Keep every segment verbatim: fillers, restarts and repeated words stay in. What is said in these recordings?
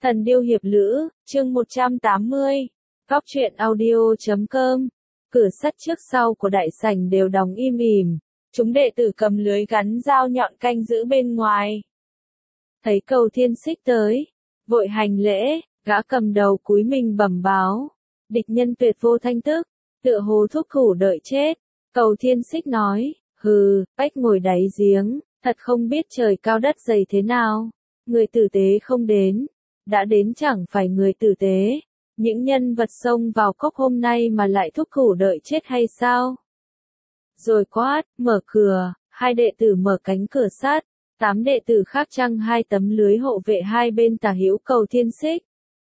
Thần điêu hiệp lữ, chương một trăm tám mươi. Góc truyện audio chấm com. Cửa sắt trước sau của đại sảnh đều đóng im ỉm. Chúng đệ tử cầm lưới gắn dao nhọn canh giữ bên ngoài. Thấy Cầu Thiên Xích tới, vội hành lễ, gã cầm đầu cúi mình bẩm báo. Địch nhân tuyệt vô thanh tức, tựa hồ thúc thủ đợi chết. Cầu Thiên Xích nói, hừ, bách ngồi đáy giếng, thật không biết trời cao đất dày thế nào. Người tử tế không đến, đã đến chẳng phải người tử tế. Những nhân vật xông vào cốc hôm nay mà lại thúc thủ đợi chết hay sao? Rồi quát, mở cửa, hai đệ tử mở cánh cửa sắt, tám đệ tử khác trăng hai tấm lưới hộ vệ hai bên tả hữu Cầu Thiên Xích.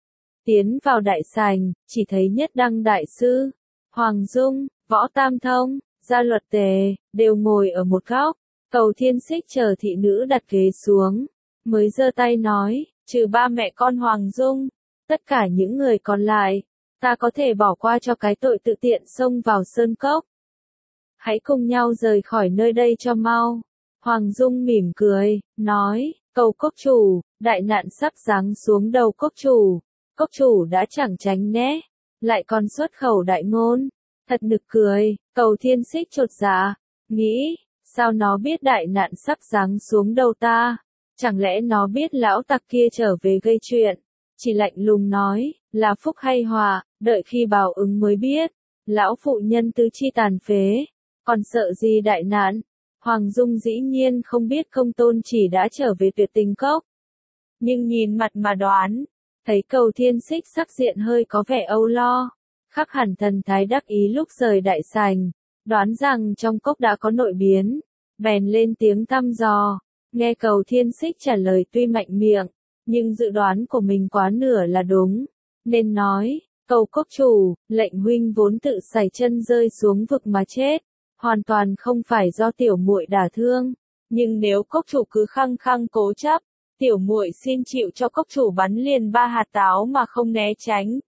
Tiến vào đại sảnh, chỉ thấy Nhất Đăng đại sư, Hoàng Dung, Võ Tam Thông, Gia Luật Tề, đều ngồi ở một góc. Cầu Thiên Xích chờ thị nữ đặt ghế xuống, mới giơ tay nói, trừ ba mẹ con Hoàng Dung, tất cả những người còn lại, ta có thể bỏ qua cho cái tội tự tiện xông vào sơn cốc. Hãy cùng nhau rời khỏi nơi đây cho mau. Hoàng Dung mỉm cười, nói, Cầu cốc chủ, đại nạn sắp giáng xuống đầu cốc chủ. Cốc chủ đã chẳng tránh né, lại còn xuất khẩu đại ngôn. Thật nực cười. Cầu Thiên Xích chột dạ, nghĩ, sao nó biết đại nạn sắp giáng xuống đầu ta? Chẳng lẽ nó biết lão tặc kia trở về gây chuyện? Chỉ lạnh lùng nói, là phúc hay họa, đợi khi báo ứng mới biết. Lão phụ nhân tứ chi tàn phế, còn sợ gì đại nạn? Hoàng Dung dĩ nhiên không biết Công Tôn Chỉ đã trở về Tuyệt Tình Cốc. Nhưng nhìn mặt mà đoán, thấy Cầu Thiên Xích sắc diện hơi có vẻ âu lo, khắc hẳn thần thái đắc ý lúc rời đại sảnh, đoán rằng trong cốc đã có nội biến, bèn lên tiếng thăm dò. Nghe Cầu Thiên Xích trả lời tuy mạnh miệng, nhưng dự đoán của mình quá nửa là đúng, nên nói, Cầu cốc chủ, lệnh huynh vốn tự sải chân rơi xuống vực mà chết, hoàn toàn không phải do tiểu muội đả thương, nhưng nếu cốc chủ cứ khăng khăng cố chấp, tiểu muội xin chịu cho cốc chủ bắn liền ba hạt táo mà không né tránh.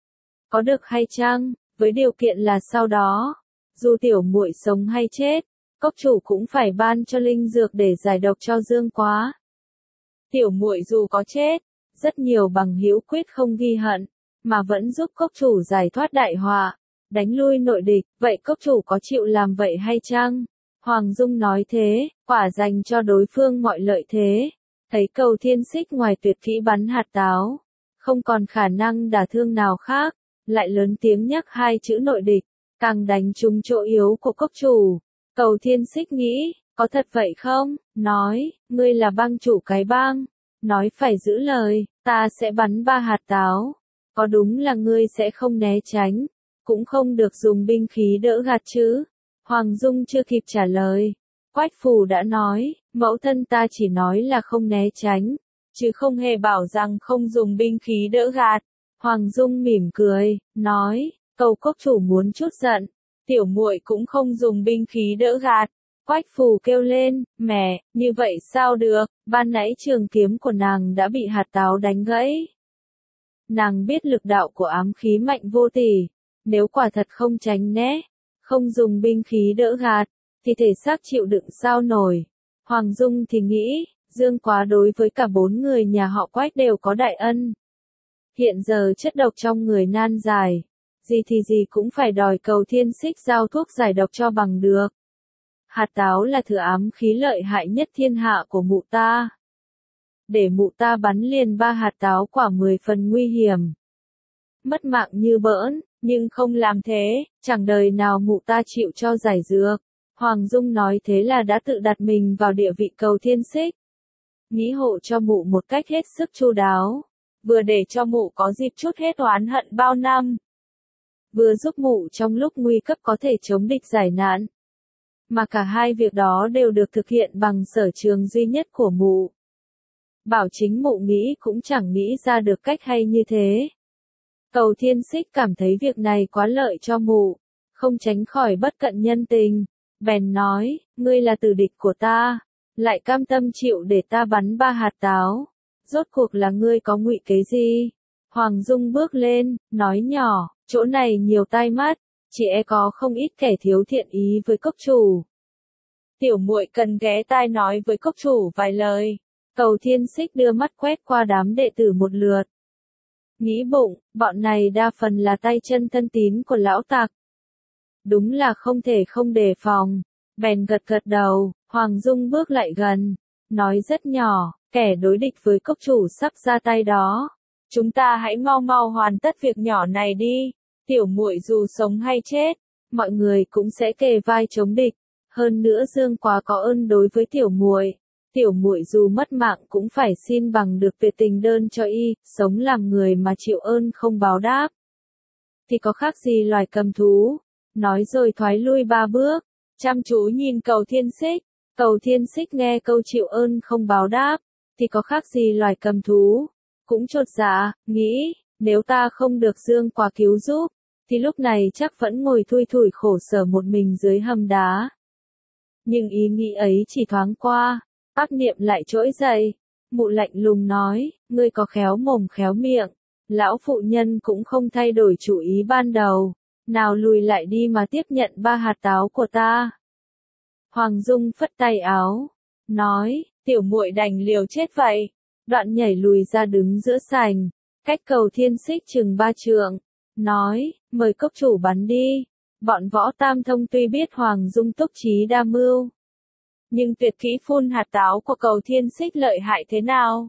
Có được hay chăng? Với điều kiện là sau đó, dù tiểu muội sống hay chết, cốc chủ cũng phải ban cho linh dược để giải độc cho Dương Quá. Tiểu muội dù có chết, rất nhiều bằng hữu quyết không ghi hận, mà vẫn giúp cốc chủ giải thoát đại họa, đánh lui nội địch. Vậy cốc chủ có chịu làm vậy hay chăng? Hoàng Dung nói thế, quả dành cho đối phương mọi lợi thế. Thấy Cầu Thiên Xích ngoài tuyệt kỹ bắn hạt táo, không còn khả năng đả thương nào khác, lại lớn tiếng nhắc hai chữ nội địch, càng đánh trúng chỗ yếu của cốc chủ. Cầu Thiên Xích nghĩ, có thật vậy không? Nói, ngươi là bang chủ cái bang, nói phải giữ lời, ta sẽ bắn ba hạt táo. Có đúng là ngươi sẽ không né tránh, cũng không được dùng binh khí đỡ gạt chứ? Hoàng Dung chưa kịp trả lời, Quách Phù đã nói, mẫu thân ta chỉ nói là không né tránh, chứ không hề bảo rằng không dùng binh khí đỡ gạt. Hoàng Dung mỉm cười, nói, Cầu cốc chủ muốn chút giận, tiểu muội cũng không dùng binh khí đỡ gạt. Quách Phù kêu lên, mẹ, như vậy sao được, ban nãy trường kiếm của nàng đã bị hạt táo đánh gãy. Nàng biết lực đạo của ám khí mạnh vô tỷ, nếu quả thật không tránh né, không dùng binh khí đỡ gạt, thì thể xác chịu đựng sao nổi. Hoàng Dung thì nghĩ, Dương Quá đối với cả bốn người nhà họ Quách đều có đại ân. Hiện giờ chất độc trong người nan giải, gì thì gì cũng phải đòi Cầu Thiên Xích giao thuốc giải độc cho bằng được. Hạt táo là thứ ám khí lợi hại nhất thiên hạ của mụ ta. Để mụ ta bắn liền ba hạt táo quả mười phần nguy hiểm. Mất mạng như bỡn, nhưng không làm thế, chẳng đời nào mụ ta chịu cho giải dược. Hoàng Dung nói thế là đã tự đặt mình vào địa vị Cầu Thiên Xích. Nghĩ hộ cho mụ một cách hết sức chu đáo, vừa để cho mụ có dịp chút hết oán hận bao năm, vừa giúp mụ trong lúc nguy cấp có thể chống địch giải nạn. Mà cả hai việc đó đều được thực hiện bằng sở trường duy nhất của mụ. Bảo chính mụ nghĩ cũng chẳng nghĩ ra được cách hay như thế. Cầu Thiên Xích cảm thấy việc này quá lợi cho mụ, không tránh khỏi bất cận nhân tình, bèn nói, ngươi là tử địch của ta, lại cam tâm chịu để ta bắn ba hạt táo, rốt cuộc là ngươi có ngụy kế gì? Hoàng Dung bước lên, nói nhỏ, chỗ này nhiều tai mắt, chỉ e có không ít kẻ thiếu thiện ý với cốc chủ. Tiểu muội cần ghé tai nói với cốc chủ vài lời. Cầu Thiên Xích đưa mắt quét qua đám đệ tử một lượt. Nghĩ bụng, bọn này đa phần là tay chân thân tín của lão tặc. Đúng là không thể không đề phòng. Bèn gật gật đầu, Hoàng Dung bước lại gần, nói rất nhỏ, kẻ đối địch với cốc chủ sắp ra tay đó. Chúng ta hãy mau mau hoàn tất việc nhỏ này đi, tiểu muội dù sống hay chết, mọi người cũng sẽ kề vai chống địch. Hơn nữa Dương Quá có ơn đối với tiểu muội, tiểu muội dù mất mạng cũng phải xin bằng được tuyệt tình đơn cho y, sống làm người mà chịu ơn không báo đáp. Thì có khác gì loài cầm thú, nói rồi thoái lui ba bước, chăm chú nhìn Cầu Thiên Xích. Cầu Thiên Xích nghe câu chịu ơn không báo đáp, thì có khác gì loài cầm thú, cũng chột dạ, nghĩ, nếu ta không được Dương Quá cứu giúp, thì lúc này chắc vẫn ngồi thui thủi khổ sở một mình dưới hầm đá. Nhưng ý nghĩ ấy chỉ thoáng qua, ác niệm lại trỗi dậy, mụ lạnh lùng nói, ngươi có khéo mồm khéo miệng, lão phụ nhân cũng không thay đổi chủ ý ban đầu, nào lùi lại đi mà tiếp nhận ba hạt táo của ta. Hoàng Dung phất tay áo, nói, tiểu muội đành liều chết vậy, đoạn nhảy lùi ra đứng giữa sảnh, cách Cầu Thiên Xích chừng ba trượng, nói, mời cốc chủ bắn đi. Bọn Võ Tam Thông tuy biết Hoàng Dung túc trí đa mưu, nhưng tuyệt kỹ phun hạt táo của Cầu Thiên Xích lợi hại thế nào,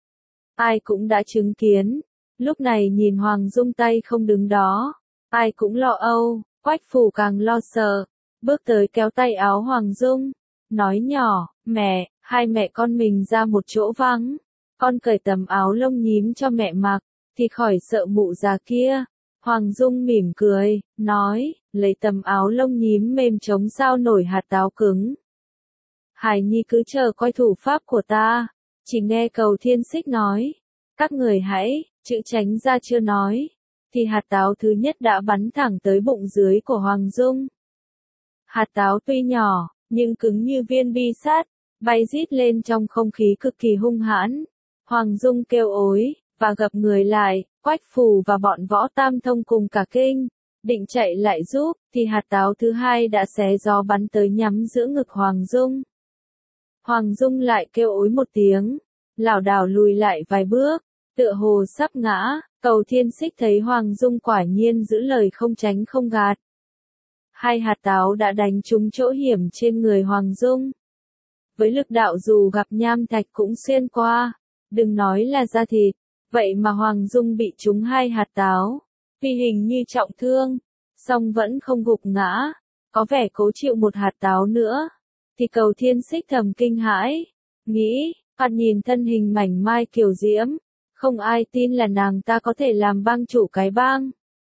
ai cũng đã chứng kiến. Lúc này nhìn Hoàng Dung tay không đứng đó, ai cũng lo âu, Quách Phù càng lo sợ, bước tới kéo tay áo Hoàng Dung, nói nhỏ, mẹ, hai mẹ con mình ra một chỗ vắng, con cởi tấm áo lông nhím cho mẹ mặc, thì khỏi sợ mụ già kia. Hoàng Dung mỉm cười, nói, lấy tấm áo lông nhím mềm chống sao nổi hạt táo cứng. Hải Nhi cứ chờ coi thủ pháp của ta. Chỉ nghe Cầu Thiên Xích nói, các người hãy, chữ tránh ra chưa nói, thì hạt táo thứ nhất đã bắn thẳng tới bụng dưới của Hoàng Dung. Hạt táo tuy nhỏ, nhưng cứng như viên bi sắt, bay rít lên trong không khí cực kỳ hung hãn. Hoàng Dung kêu ối, và gập người lại, Quách Phù và bọn Võ Tam Thông cùng cả kinh, định chạy lại giúp, thì hạt táo thứ hai đã xé gió bắn tới nhắm giữa ngực Hoàng Dung. Hoàng Dung lại kêu ối một tiếng, lảo đảo lùi lại vài bước, tựa hồ sắp ngã. Cầu Thiên Xích thấy Hoàng Dung quả nhiên giữ lời không tránh không gạt. Hai hạt táo đã đánh trúng chỗ hiểm trên người Hoàng Dung. Với lực đạo dù gặp nham thạch cũng xuyên qua, đừng nói là da thịt, vậy mà Hoàng Dung bị trúng hai hạt táo, vì hình như trọng thương, song vẫn không gục ngã, có vẻ cố chịu một hạt táo nữa. Thì Cầu Thiên Xích thầm kinh hãi, nghĩ, phạt nhìn thân hình mảnh mai kiều diễm, không ai tin là nàng ta có thể làm bang chủ cái bang.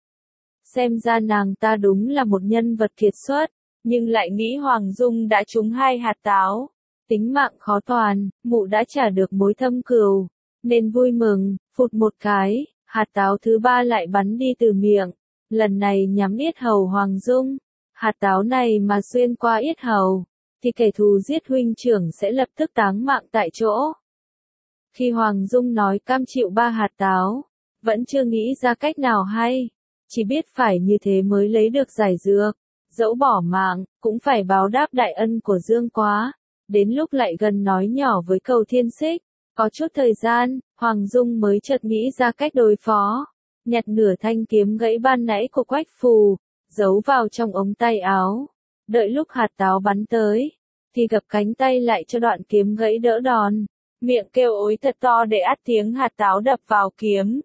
Xem ra nàng ta đúng là một nhân vật kiệt xuất, nhưng lại nghĩ Hoàng Dung đã trúng hai hạt táo, tính mạng khó toàn, mụ đã trả được mối thâm cừu, nên vui mừng, phụt một cái, hạt táo thứ ba lại bắn đi từ miệng, lần này nhắm yết hầu Hoàng Dung. Hạt táo này mà xuyên qua yết hầu, thì kẻ thù giết huynh trưởng sẽ lập tức táng mạng tại chỗ. Khi Hoàng Dung nói cam chịu ba hạt táo, vẫn chưa nghĩ ra cách nào hay, chỉ biết phải như thế mới lấy được giải dược, dẫu bỏ mạng, cũng phải báo đáp đại ân của Dương Quá. Đến lúc lại gần nói nhỏ với Cầu Thiên Xích, có chút thời gian, Hoàng Dung mới chợt nghĩ ra cách đối phó, nhặt nửa thanh kiếm gãy ban nãy của Quách Phù, giấu vào trong ống tay áo, đợi lúc hạt táo bắn tới, thì gập cánh tay lại cho đoạn kiếm gãy đỡ đòn, miệng kêu ối thật to để át tiếng hạt táo đập vào kiếm.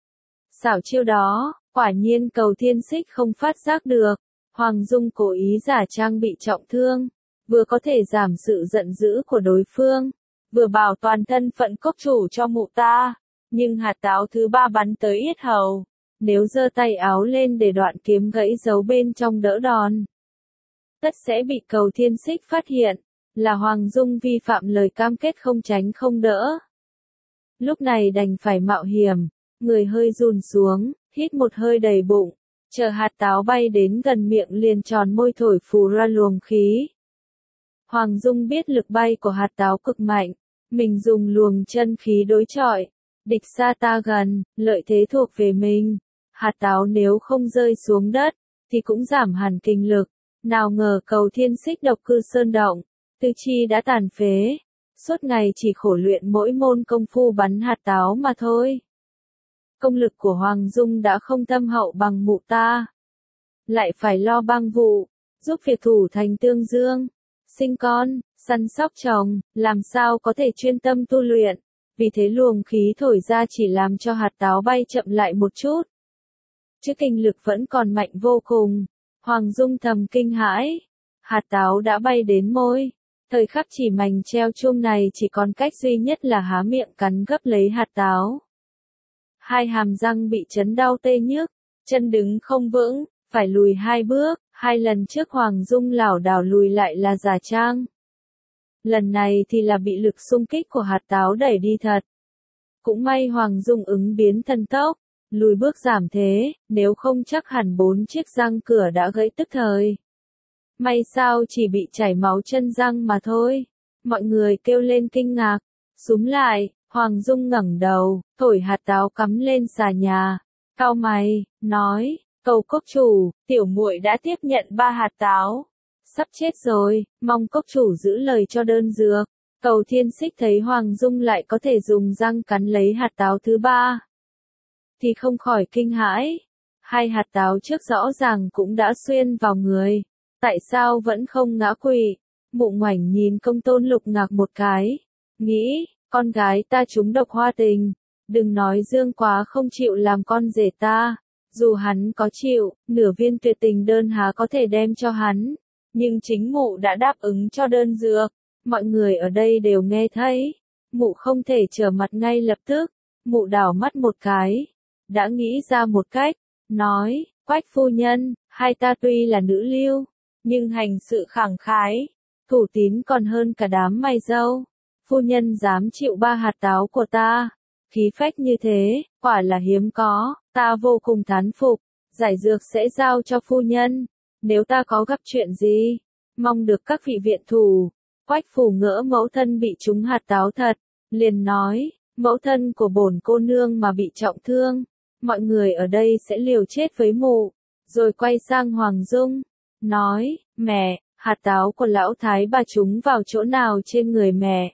Xảo chiêu đó, quả nhiên Cầu Thiên Xích không phát giác được, Hoàng Dung cố ý giả trang bị trọng thương, vừa có thể giảm sự giận dữ của đối phương, vừa bảo toàn thân phận cốc chủ cho mụ ta, nhưng hạt táo thứ ba bắn tới yết hầu, nếu giơ tay áo lên để đoạn kiếm gãy giấu bên trong đỡ đòn, tất sẽ bị Cầu Thiên Xích phát hiện, là Hoàng Dung vi phạm lời cam kết không tránh không đỡ. Lúc này đành phải mạo hiểm, người hơi run xuống, hít một hơi đầy bụng, chờ hạt táo bay đến gần miệng liền tròn môi thổi phù ra luồng khí. Hoàng Dung biết lực bay của hạt táo cực mạnh, mình dùng luồng chân khí đối chọi, địch xa ta gần, lợi thế thuộc về mình. Hạt táo nếu không rơi xuống đất, thì cũng giảm hẳn kinh lực. Nào ngờ Cầu Thiên Xích độc cư sơn động, tư chi đã tàn phế, suốt ngày chỉ khổ luyện mỗi môn công phu bắn hạt táo mà thôi. Công lực của Hoàng Dung đã không thâm hậu bằng mụ ta. Lại phải lo bang vụ, giúp việc thủ thành tương dương, sinh con, săn sóc chồng, làm sao có thể chuyên tâm tu luyện, vì thế luồng khí thổi ra chỉ làm cho hạt táo bay chậm lại một chút. Chứ kinh lực vẫn còn mạnh vô cùng, Hoàng Dung thầm kinh hãi, hạt táo đã bay đến môi, thời khắc chỉ mảnh treo chuông này chỉ còn cách duy nhất là há miệng cắn gấp lấy hạt táo. Hai hàm răng bị chấn đau tê nhức, chân đứng không vững, phải lùi hai bước, hai lần trước Hoàng Dung lảo đảo lùi lại là giả trang. Lần này thì là bị lực xung kích của hạt táo đẩy đi thật. Cũng may Hoàng Dung ứng biến thần tốc, lùi bước giảm thế, nếu không chắc hẳn bốn chiếc răng cửa đã gãy tức thời. May sao chỉ bị chảy máu chân răng mà thôi. Mọi người kêu lên kinh ngạc, xúm lại, Hoàng Dung ngẩng đầu, thổi hạt táo cắm lên xà nhà, cau mày, nói, cầu cốc chủ, tiểu muội đã tiếp nhận ba hạt táo. Sắp chết rồi, mong cốc chủ giữ lời cho đơn dược. Cầu Thiên Xích thấy Hoàng Dung lại có thể dùng răng cắn lấy hạt táo thứ ba, thì không khỏi kinh hãi. Hai hạt táo trước rõ ràng cũng đã xuyên vào người, tại sao vẫn không ngã quỵ? Mụ Ngoảnh nhìn Công Tôn Lục Ngạc một cái, nghĩ, con gái ta trúng độc hoa tình, đừng nói Dương Quá không chịu làm con rể ta, dù hắn có chịu, nửa viên tuyệt tình đơn há có thể đem cho hắn, nhưng chính mụ đã đáp ứng cho đơn dược. Mọi người ở đây đều nghe thấy, mụ không thể trở mặt ngay lập tức, mụ đảo mắt một cái, đã nghĩ ra một cách, nói, Quách phu nhân, hai ta tuy là nữ lưu, nhưng hành sự khẳng khái, thủ tín còn hơn cả đám mày râu, phu nhân dám chịu ba hạt táo của ta, khí phách như thế, quả là hiếm có, ta vô cùng thán phục, giải dược sẽ giao cho phu nhân, nếu ta có gặp chuyện gì, mong được các vị viện thủ. Quách phủ ngỡ mẫu thân bị trúng hạt táo thật, liền nói, mẫu thân của bổn cô nương mà bị trọng thương, mọi người ở đây sẽ liều chết với mụ, rồi quay sang Hoàng Dung, nói, mẹ, hạt táo của lão thái bà trúng vào chỗ nào trên người mẹ?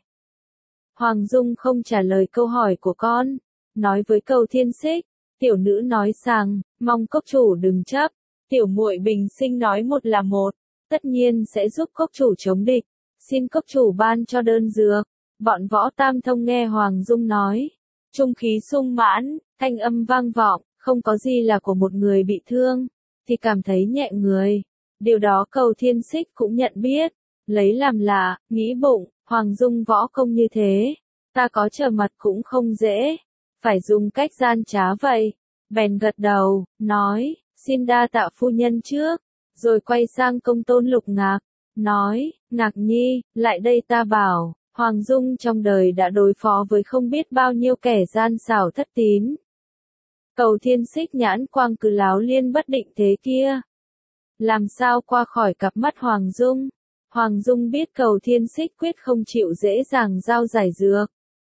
Hoàng Dung không trả lời câu hỏi của con, nói với Cầu Thiên Xích, tiểu nữ nói rằng, mong cốc chủ đừng chấp, tiểu muội bình sinh nói một là một, tất nhiên sẽ giúp cốc chủ chống địch. Xin cốc chủ ban cho đơn dược. Bọn Võ Tam Thông nghe Hoàng Dung nói, trung khí sung mãn, thanh âm vang vọng, không có gì là của một người bị thương, thì cảm thấy nhẹ người. Điều đó Cầu Thiên Xích cũng nhận biết, lấy làm lạ, nghĩ bụng, Hoàng Dung võ công như thế, ta có trở mặt cũng không dễ, phải dùng cách gian trá vậy. Bèn gật đầu, nói, xin đa tạ phu nhân trước, rồi quay sang Công Tôn Lục Ngạc. Nói, Ngạc Nhi, lại đây ta bảo, Hoàng Dung trong đời đã đối phó với không biết bao nhiêu kẻ gian xảo thất tín. Cầu Thiên Xích nhãn quang cứ láo liên bất định thế kia. Làm sao qua khỏi cặp mắt Hoàng Dung? Hoàng Dung biết Cầu Thiên Xích quyết không chịu dễ dàng giao giải dược.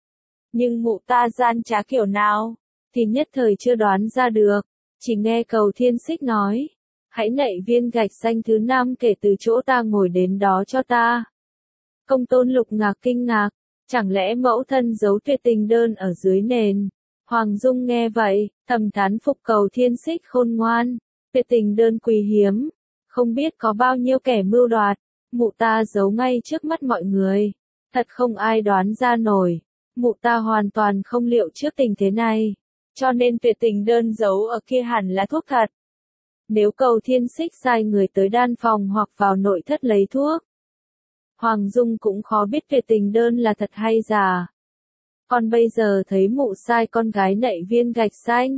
Nhưng mụ ta gian trá kiểu nào, thì nhất thời chưa đoán ra được, chỉ nghe Cầu Thiên Xích nói. Hãy nạy viên gạch xanh thứ năm kể từ chỗ ta ngồi đến đó cho ta. Công Tôn Lục Ngạc kinh ngạc, chẳng lẽ mẫu thân giấu tuyệt tình đơn ở dưới nền? Hoàng Dung nghe vậy, thầm thán phục Cầu Thiên Xích khôn ngoan, tuyệt tình đơn quý hiếm, không biết có bao nhiêu kẻ mưu đoạt, mụ ta giấu ngay trước mắt mọi người, thật không ai đoán ra nổi, mụ ta hoàn toàn không liệu trước tình thế này, cho nên tuyệt tình đơn giấu ở kia hẳn là thuốc thật. Nếu Cầu Thiên Xích sai người tới đan phòng hoặc vào nội thất lấy thuốc, Hoàng Dung cũng khó biết tuyệt tình đơn là thật hay giả. Còn bây giờ thấy mụ sai con gái nạy viên gạch xanh,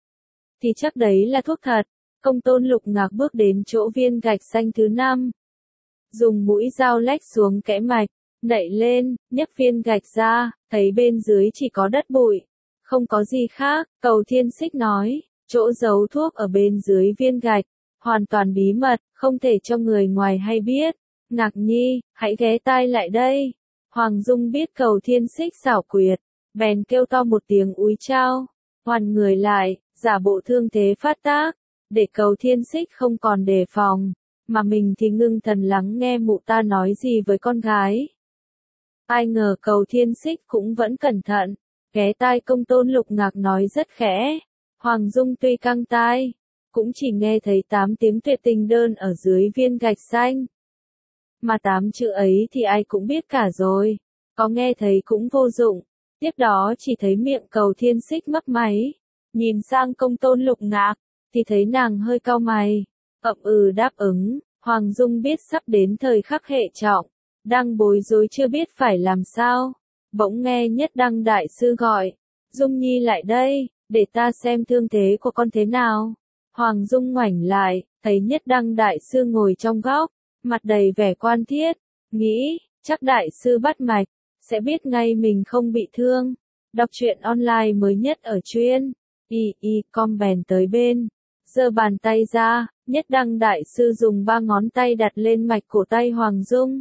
thì chắc đấy là thuốc thật. Công Tôn Lục Ngạc bước đến chỗ viên gạch xanh thứ năm, dùng mũi dao lách xuống kẽ mạch, nạy lên, nhấc viên gạch ra, thấy bên dưới chỉ có đất bụi, không có gì khác. Cầu Thiên Xích nói, chỗ giấu thuốc ở bên dưới viên gạch, hoàn toàn bí mật, không thể cho người ngoài hay biết. Ngạc Nhi, hãy ghé tai lại đây. Hoàng Dung biết Cầu Thiên Xích xảo quyệt, bèn kêu to một tiếng úi chao, hoàn người lại, giả bộ thương thế phát tác, để Cầu Thiên Xích không còn đề phòng, mà mình thì ngưng thần lắng nghe mụ ta nói gì với con gái. Ai ngờ Cầu Thiên Xích cũng vẫn cẩn thận, ghé tai Công Tôn Lục Ngạc nói rất khẽ. Hoàng Dung tuy căng tai, cũng chỉ nghe thấy tám tiếng tuyệt tình đơn ở dưới viên gạch xanh. Mà tám chữ ấy thì ai cũng biết cả rồi, có nghe thấy cũng vô dụng. Tiếp đó chỉ thấy miệng Cầu Thiên Xích mấp máy, nhìn sang Công Tôn Lục Ngạc, thì thấy nàng hơi cau mày, ậm ừ đáp ứng. Hoàng Dung biết sắp đến thời khắc hệ trọng, đang bối rối chưa biết phải làm sao. Bỗng nghe Nhất Đăng Đại Sư gọi, Dung Nhi lại đây, để ta xem thương thế của con thế nào. Hoàng Dung ngoảnh lại, thấy Nhất Đăng Đại Sư ngồi trong góc, mặt đầy vẻ quan thiết, nghĩ, chắc Đại Sư bắt mạch, sẽ biết ngay mình không bị thương. Đọc truyện online mới nhất ở truyện y y com bèn tới bên, giơ bàn tay ra, Nhất Đăng Đại Sư dùng ba ngón tay đặt lên mạch cổ tay Hoàng Dung.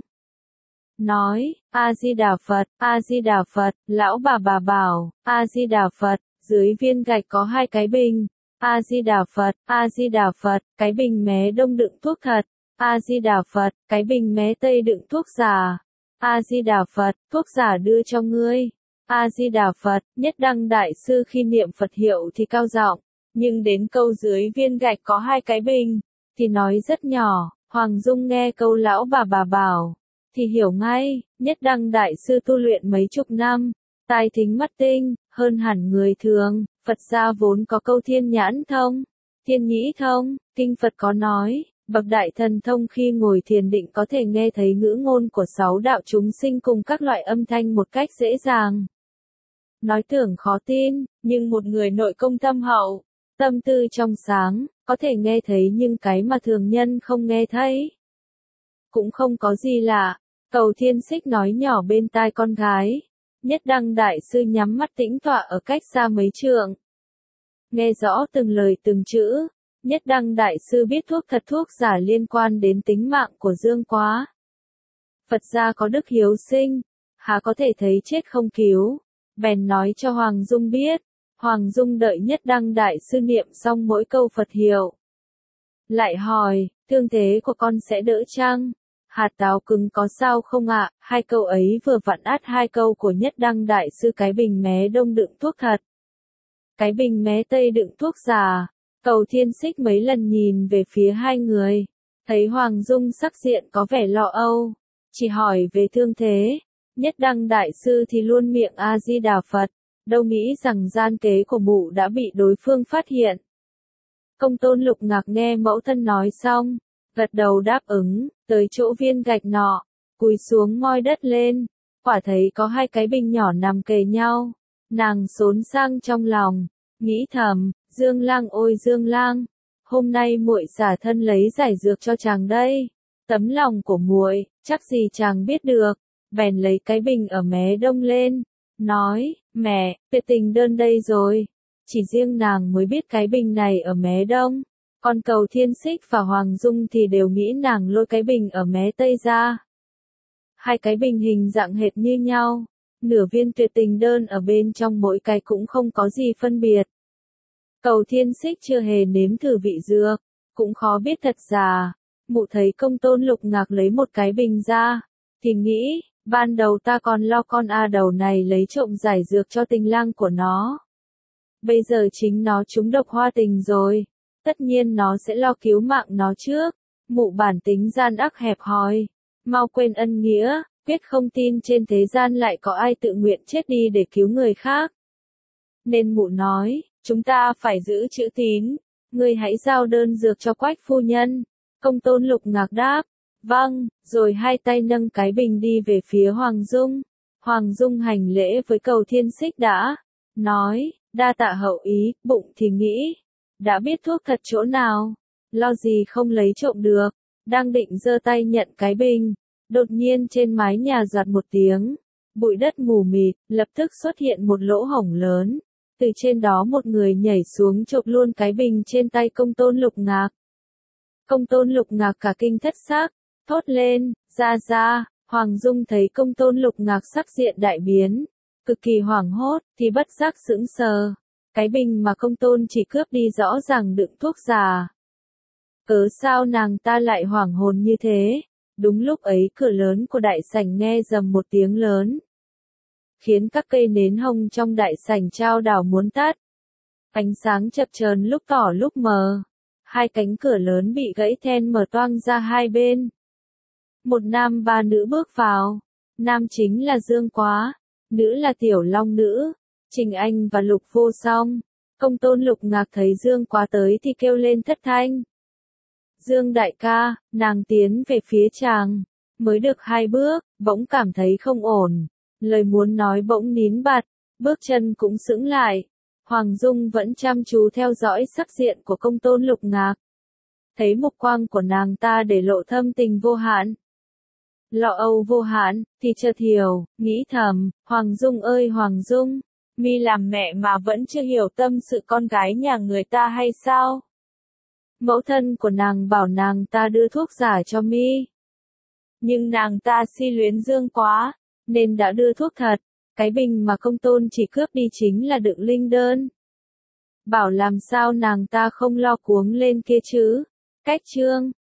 Nói, A-di-đà Phật, A-di-đà Phật, lão bà bà bảo, A-di-đà Phật, dưới viên gạch có hai cái bình. A-di-đà Phật, A-di-đà Phật, cái bình mé đông đựng thuốc thật. A-di-đà Phật, cái bình mé tây đựng thuốc giả. A-di-đà Phật, thuốc giả đưa cho ngươi. A-di-đà Phật, Nhất Đăng Đại Sư khi niệm Phật hiệu thì cao giọng, nhưng đến câu dưới viên gạch có hai cái bình, thì nói rất nhỏ. Hoàng Dung nghe câu lão bà bà bảo, thì hiểu ngay, Nhất Đăng Đại Sư tu luyện mấy chục năm, tai thính mắt tinh, hơn hẳn người thường. Phật gia vốn có câu thiên nhãn thông, thiên nhĩ thông, kinh Phật có nói, bậc đại thần thông khi ngồi thiền định có thể nghe thấy ngữ ngôn của sáu đạo chúng sinh cùng các loại âm thanh một cách dễ dàng. Nói tưởng khó tin, nhưng một người nội công thâm hậu, tâm tư trong sáng, có thể nghe thấy những cái mà thường nhân không nghe thấy. Cũng không có gì lạ, Cầu Thiên Xích nói nhỏ bên tai con gái. Nhất Đăng Đại Sư nhắm mắt tĩnh tọa ở cách xa mấy trượng, nghe rõ từng lời từng chữ. Nhất Đăng Đại Sư biết thuốc thật thuốc giả liên quan đến tính mạng của Dương Quá. Phật gia có đức hiếu sinh, há có thể thấy chết không cứu. Bèn nói cho Hoàng Dung biết. Hoàng Dung đợi Nhất Đăng Đại Sư niệm xong mỗi câu Phật hiệu, lại hỏi, thương thế của con sẽ đỡ chăng? Hạt táo cứng có sao không ạ? À? Hai câu ấy vừa vặn át hai câu của Nhất Đăng Đại Sư, cái bình mé đông đựng thuốc thật, cái bình mé tây đựng thuốc giả. Cầu Thiên Xích mấy lần nhìn về phía hai người, thấy Hoàng Dung sắc diện có vẻ lo âu, chỉ hỏi về thương thế. Nhất Đăng Đại Sư thì luôn miệng A-di-đà Phật, đâu nghĩ rằng gian kế của mụ đã bị đối phương phát hiện. Công Tôn Lục Ngạc nghe mẫu thân nói xong, gật đầu đáp ứng, tới chỗ viên gạch nọ, cúi xuống moi đất lên, quả thấy có hai cái bình nhỏ nằm kề nhau. Nàng xốn sang trong lòng, nghĩ thầm, Dương Lang ôi Dương Lang, hôm nay muội xả thân lấy giải dược cho chàng đây. Tấm lòng của muội, chắc gì chàng biết được. Bèn lấy cái bình ở mé đông lên, nói, mẹ, tuyệt tình đơn đây rồi. Chỉ riêng nàng mới biết cái bình này ở mé đông, còn Cầu Thiên Xích và Hoàng Dung thì đều nghĩ nàng lôi cái bình ở mé tây ra. Hai cái bình hình dạng hệt như nhau, nửa viên tuyệt tình đơn ở bên trong mỗi cái cũng không có gì phân biệt. Cầu Thiên Xích chưa hề nếm thử vị dược, cũng khó biết thật giả. Mụ thấy Công Tôn Lục Ngạc lấy một cái bình ra, thì nghĩ, ban đầu ta còn lo con A đầu này lấy trộm giải dược cho tình lang của nó. Bây giờ chính nó trúng độc hoa tình rồi, tất nhiên nó sẽ lo cứu mạng nó trước. Mụ bản tính gian ác hẹp hòi, mau quên ân nghĩa, quyết không tin trên thế gian lại có ai tự nguyện chết đi để cứu người khác. Nên mụ nói, chúng ta phải giữ chữ tín, ngươi hãy giao đơn dược cho Quách phu nhân. Công Tôn Lục Ngạc đáp, vâng, rồi hai tay nâng cái bình đi về phía Hoàng Dung. Hoàng Dung hành lễ với Cầu Thiên Xích đã, nói, đa tạ hậu ý, bụng thì nghĩ, đã biết thuốc thật chỗ nào, lo gì không lấy trộm được. Đang định giơ tay nhận cái bình, đột nhiên trên mái nhà giạt một tiếng, bụi đất mù mịt, lập tức xuất hiện một lỗ hổng lớn. Từ trên đó một người nhảy xuống chộp luôn cái bình trên tay Công Tôn Lục Ngạc. Công Tôn Lục Ngạc cả kinh thất xác, thốt lên, ra ra. Hoàng Dung thấy Công Tôn Lục Ngạc sắc diện đại biến, cực kỳ hoảng hốt, thì bất giác sững sờ. Cái bình mà Công Tôn chỉ cướp đi rõ ràng đựng thuốc giả. Cớ sao nàng ta lại hoảng hồn như thế? Đúng lúc ấy cửa lớn của đại sảnh nghe rầm một tiếng lớn, khiến các cây nến hồng trong đại sảnh chao đảo muốn tắt. Ánh sáng chập chờn lúc tỏ lúc mờ, hai cánh cửa lớn bị gãy then mở toang ra hai bên. Một nam ba nữ bước vào, nam chính là Dương Quá, nữ là Tiểu Long Nữ, Trình Anh và Lục Vô Song. Công tôn Lục Ngạc thấy Dương Quá tới thì kêu lên thất thanh. Dương đại ca, nàng tiến về phía chàng, mới được hai bước, bỗng cảm thấy không ổn, lời muốn nói bỗng nín bặt, bước chân cũng sững lại. Hoàng Dung vẫn chăm chú theo dõi sắc diện của công tôn Lục Ngạc. Thấy mục quang của nàng ta để lộ thâm tình vô hạn, lo âu vô hạn, thì chợt hiểu, nghĩ thầm, Hoàng Dung ơi Hoàng Dung, mi làm mẹ mà vẫn chưa hiểu tâm sự con gái nhà người ta hay sao? Mẫu thân của nàng bảo nàng ta đưa thuốc giả cho mi. Nhưng nàng ta si luyến Dương Quá, nên đã đưa thuốc thật. Cái bình mà công tôn chỉ cướp đi chính là đựng linh đơn. Bảo làm sao nàng ta không lo cuống lên kia chứ. Cách chương